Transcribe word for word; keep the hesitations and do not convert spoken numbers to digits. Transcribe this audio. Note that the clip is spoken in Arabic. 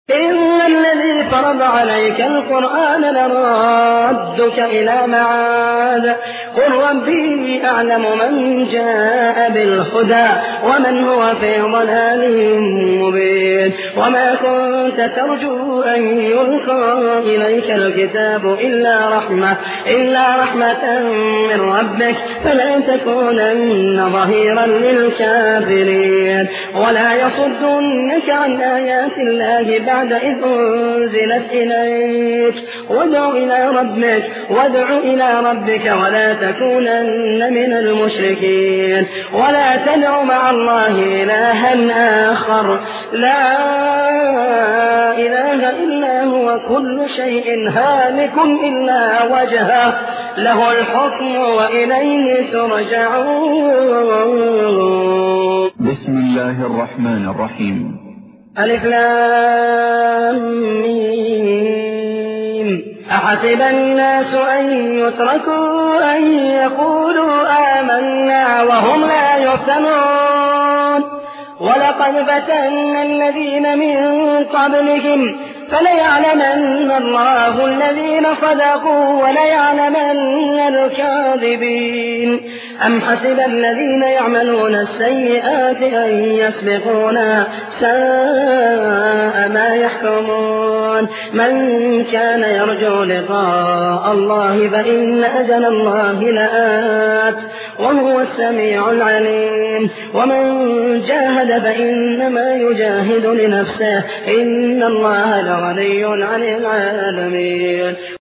إن الذي فرض عليك القرآن لرادك إلى معاد قل ربي أعلم من جاء بالهدى ومن هو في ضلال مبين وما كنت ترجو أن يلقى إليك الكتاب إلا رحمة إلا رحمة من ربك فلا تكونن ظهيرا للكافرين ولا يصدنك عن آيات الله بعد إذ أنزلت إليك وادع إلى ربك وادع إلى ربك ولا تكونن من المشركين ولا تدع مع الله إلها آخر لا إله إلا هو كل شيء هالك إلا وجهه له الحكم وإليه ترجعون. بسم الله الرحمن الرحيم. ألف لام ميم أحسب الناس أن يتركوا أن يقولوا آمنا وهم لا يفتنون ولقد فتنا الذين من قبلهم فليعلمن الله الذين صدقوا وليعلمن الكاذبين. أم حسب الذين يعملون السيئات أن يسبقونا ساء ما يحكمون. من كان يرجو لقاء الله فإن أجل الله لآت وهو السميع العليم. ومن جاهد فإنما يجاهد لنفسه إن الله لغني عن العالمين.